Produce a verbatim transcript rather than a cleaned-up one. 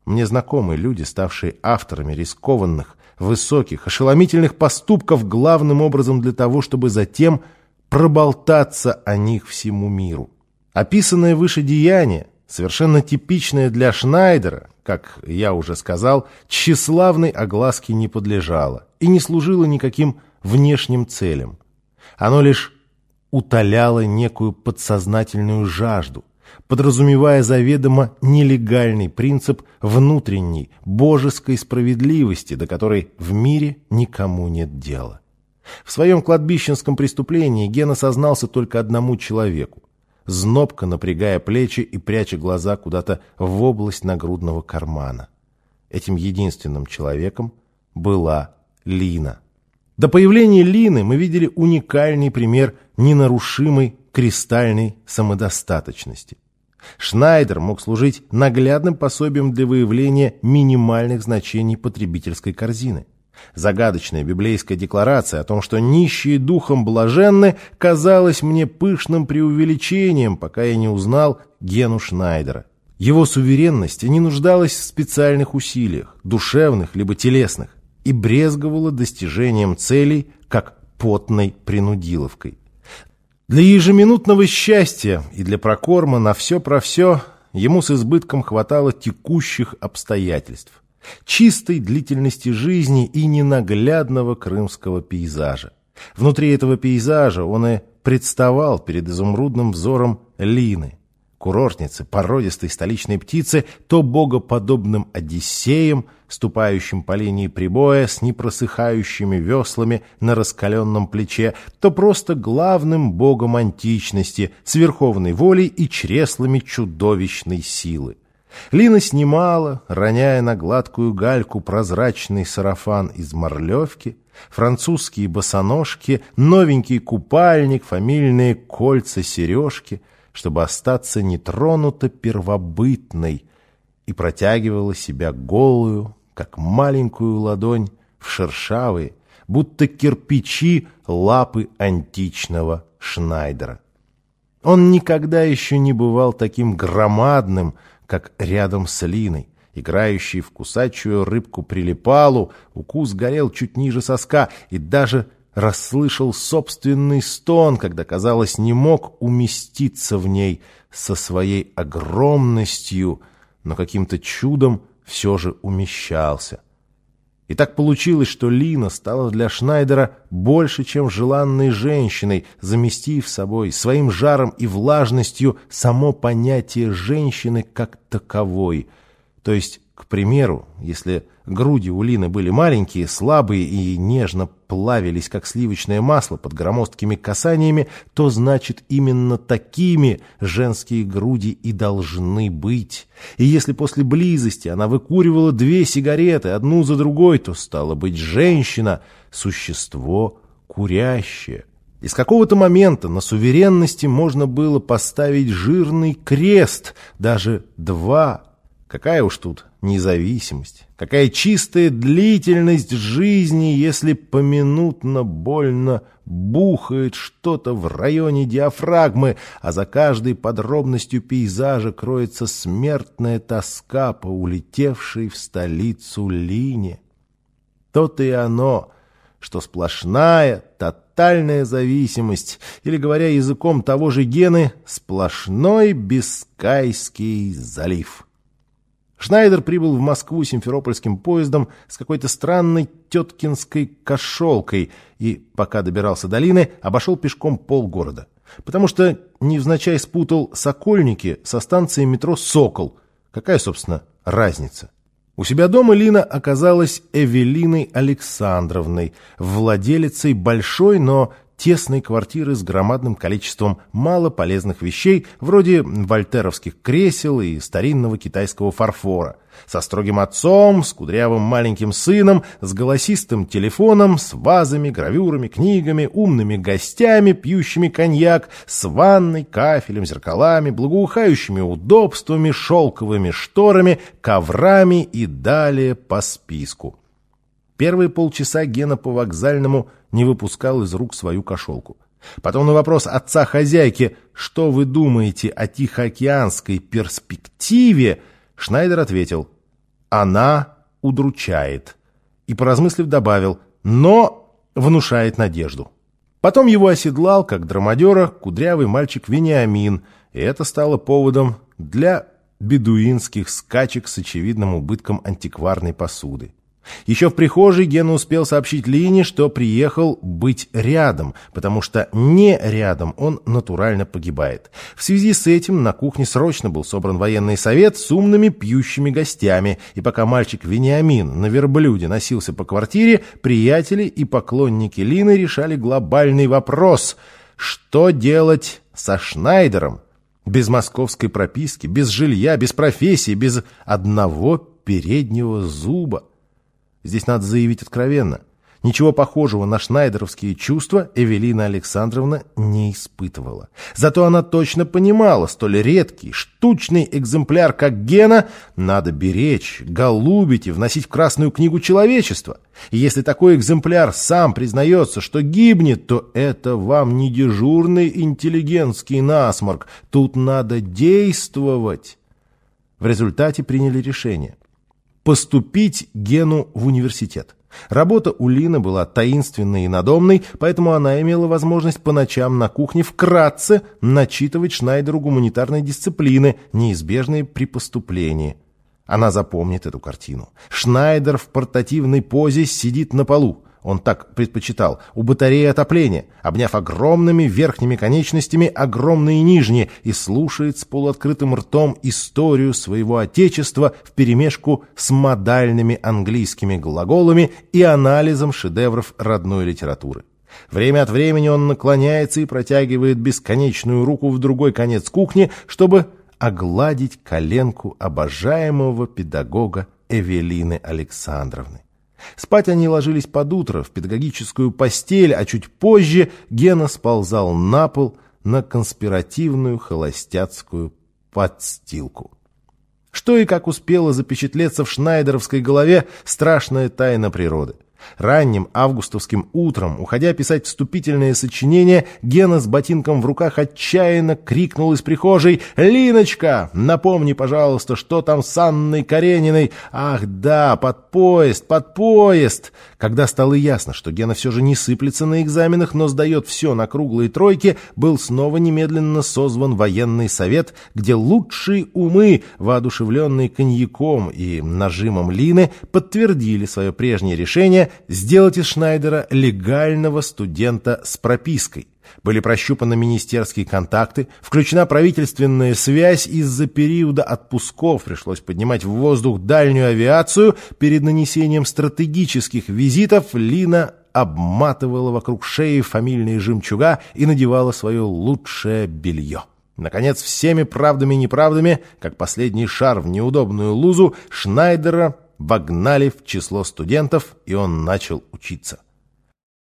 Мне знакомы люди, ставшие авторами рискованных, высоких, ошеломительных поступков главным образом для того, чтобы затем проболтаться о них всему миру. Описанное выше деяние, совершенно типичное для Шнайдера, как я уже сказал, тщеславной огласке не подлежало и не служило никаким внешним целям. Оно лишь утоляло некую подсознательную жажду, подразумевая заведомо нелегальный принцип внутренней божеской справедливости, до которой в мире никому нет дела. В своем кладбищенском преступлении Гена сознался только одному человеку, знобко напрягая плечи и пряча глаза куда-то в область нагрудного кармана. Этим единственным человеком была Лина. До появления Лины мы видели уникальный пример ненарушимой кристальной самодостаточности. Шнайдер мог служить наглядным пособием для выявления минимальных значений потребительской корзины. Загадочная библейская декларация о том, что нищие духом блаженны, казалась мне пышным преувеличением, пока я не узнал Гену Шнайдера. Его суверенность не нуждалась в специальных усилиях, душевных либо телесных, и брезговала достижением целей, как потной принудиловкой. Для ежеминутного счастья и для прокорма на все про все ему с избытком хватало текущих обстоятельств, чистой длительности жизни и ненаглядного крымского пейзажа. Внутри этого пейзажа он и представал перед изумрудным взором Лины, курортницы, породистой столичной птицы, то богоподобным Одиссеем, ступающим по линии прибоя с непросыхающими веслами на раскаленном плече, то просто главным богом античности, с верховной волей и чреслами чудовищной силы. Лина снимала, роняя на гладкую гальку прозрачный сарафан из морлевки, французские босоножки, новенький купальник, фамильные кольца-сережки, чтобы остаться нетронуто первобытной, и протягивала себя голую, как маленькую ладонь, в шершавые, будто кирпичи, лапы античного Шнайдера. Он никогда еще не бывал таким громадным, как рядом с Линой, играющей в кусачую рыбку-прилипалу, укус горел чуть ниже соска, и даже расслышал собственный стон, когда, казалось, не мог уместиться в ней со своей огромностью, но каким-то чудом все же умещался. И так получилось, что Лина стала для Шнайдера больше, чем желанной женщиной, заместив собой своим жаром и влажностью само понятие женщины как таковой. То есть, к примеру, если груди у Лины были маленькие, слабые и нежно плавились, как сливочное масло под громоздкими касаниями, то значит именно такими женские груди и должны быть. И если после близости она выкуривала две сигареты, одну за другой, то стало быть женщина, существо курящее. И с какого-то момента на суверенности можно было поставить жирный крест, даже два. Какая уж тут независимость, какая чистая длительность жизни, если поминутно больно бухает что-то в районе диафрагмы, а за каждой подробностью пейзажа кроется смертная тоска по улетевшей в столицу Лине. То-то и оно, что сплошная, тотальная зависимость, или, говоря языком того же Гены, сплошной Бискайский залив. Шнайдер прибыл в Москву симферопольским поездом с какой-то странной теткинской кошелкой и, пока добирался до Лины, обошел пешком полгорода, потому что невзначай спутал Сокольники со станцией метро «Сокол». Какая, собственно, разница? У себя дома Лина оказалась Эвелиной Александровной, владелицей большой, но тесной квартиры с громадным количеством малополезных вещей, вроде вольтеровских кресел и старинного китайского фарфора, со строгим отцом, с кудрявым маленьким сыном, с голосистым телефоном, с вазами, гравюрами, книгами, умными гостями, пьющими коньяк, с ванной, кафелем, зеркалами, благоухающими удобствами, шелковыми шторами, коврами и далее по списку. Первые полчаса Гена по вокзальному не выпускал из рук свою кошелку. Потом на вопрос отца-хозяйки «Что вы думаете о тихоокеанской перспективе?» Шнайдер ответил Она удручает. И, поразмыслив, добавил, но внушает надежду. Потом его оседлал, как драмадера, кудрявый мальчик Вениамин, и это стало поводом для бедуинских скачек с очевидным убытком антикварной посуды. Еще в прихожей Гена успел сообщить Лине, что приехал быть рядом, потому что не рядом он натурально погибает. В связи с этим на кухне срочно был собран военный совет с умными пьющими гостями, и пока мальчик Вениамин на верблюде носился по квартире, приятели и поклонники Лины решали глобальный вопрос: что делать со Шнайдером? Без московской прописки, без жилья, без профессии, без одного переднего зуба. Здесь надо заявить откровенно. Ничего похожего на шнайдеровские чувства Эвелина Александровна не испытывала. Зато она точно понимала, столь редкий, штучный экземпляр, как Гена, надо беречь, голубить и вносить в Красную книгу человечества. И если такой экземпляр сам признается, что гибнет, то это вам не дежурный интеллигентский насморк. Тут надо действовать. В результате приняли решение поступить Гену в университет. Работа у Лины была таинственной и надомной, поэтому она имела возможность по ночам на кухне вкратце начитывать Шнайдеру гуманитарной дисциплины, неизбежные при поступлении. Она запомнит эту картину. Шнайдер в портативной позе сидит на полу. Он так предпочитал, у батареи отопления, обняв огромными верхними конечностями огромные нижние, и слушает с полуоткрытым ртом историю своего отечества вперемешку с модальными английскими глаголами и анализом шедевров родной литературы. Время от времени он наклоняется и протягивает бесконечную руку в другой конец кухни, чтобы огладить коленку обожаемого педагога Эвелины Александровны. Спать они ложились под утро в педагогическую постель, а чуть позже Гена сползал на пол на конспиративную холостяцкую подстилку. Что и как успело запечатлеться в шнайдеровской голове — страшная тайна природы. Ранним августовским утром, уходя писать вступительное сочинение, Гена с ботинком в руках отчаянно крикнул из прихожей: «Линочка, напомни, пожалуйста, что там с Анной Карениной? Ах да, под поезд, под поезд!» Когда стало ясно, что Гена все же не сыплется на экзаменах, но сдает все на круглые тройки, был снова немедленно созван военный совет, где лучшие умы, воодушевленные коньяком и нажимом Лины, подтвердили свое прежнее решение сделать из Шнайдера легального студента с пропиской. Были прощупаны министерские контакты, включена правительственная связь, из-за периода отпусков пришлось поднимать в воздух дальнюю авиацию. Перед нанесением стратегических визитов Лина обматывала вокруг шеи фамильные жемчуга и надевала свое лучшее белье. Наконец, всеми правдами и неправдами, как последний шар в неудобную лузу, Шнайдера вогнали в число студентов, и он начал учиться.